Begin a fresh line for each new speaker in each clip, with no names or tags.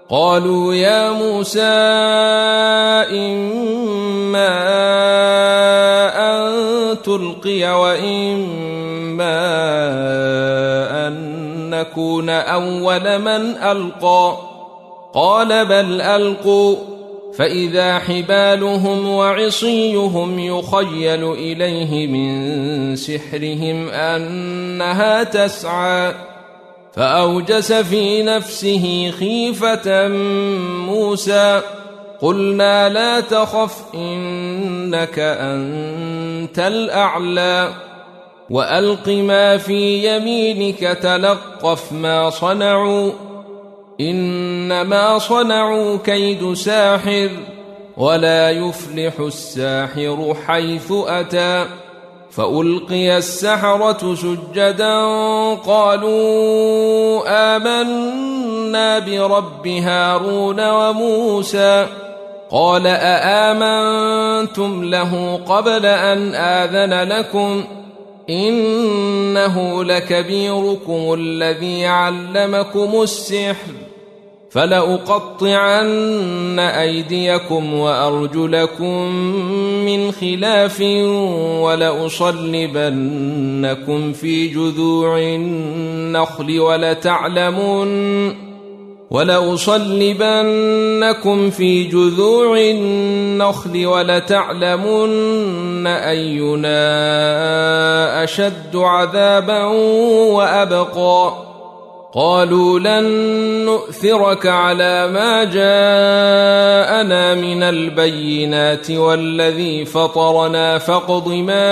قالوا يا موسى إما أن تلقي وإما أن نكون أول من ألقى قال بل ألقوا فإذا حبالهم وعصيهم يخيل إليه من سحرهم أنها تسعى فأوجس في نفسه خيفة موسى قلنا لا تخف إنك أنت الأعلى وألق ما في يمينك تلقف ما صنعوا إنما صنعوا كيد ساحر ولا يفلح الساحر حيث أتى فألقي السحرة سجدا قالوا آمنا برب هارون وموسى قال أآمنتم له قبل أن آذن لكم إنه لكبيركم الذي علمكم السحر فلأقطعن أيديكم وأرجلكم من خلاف ولأصلبنكم في جذوع النخل ولتعلمن أينا أشد عذابا وأبقى قالوا لن نؤثرك على ما جاءنا من البينات والذي فطرنا فاقض ما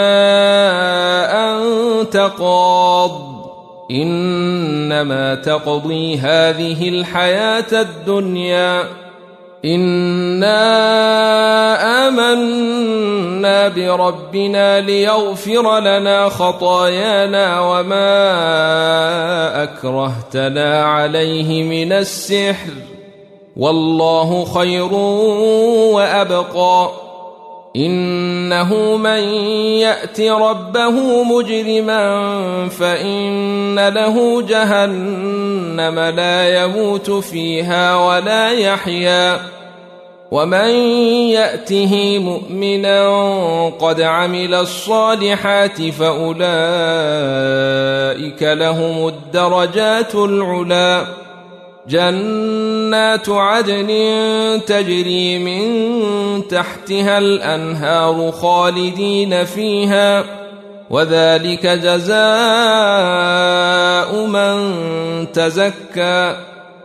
أنت قاض إنما تقضي هذه الحياة الدنيا إنا آمنا بربنا ليغفر لنا خطايانا وما أكرهتنا عليه من السحر والله خير وأبقى إنه من يأت ربه مجرما فإن له جهنم لا يموت فيها ولا يحيا ومن يأته مؤمنا قد عمل الصالحات فأولئك لهم الدرجات العلى جنات عدن تجري من تحتها الأنهار خالدين فيها وذلك جزاء من تزكى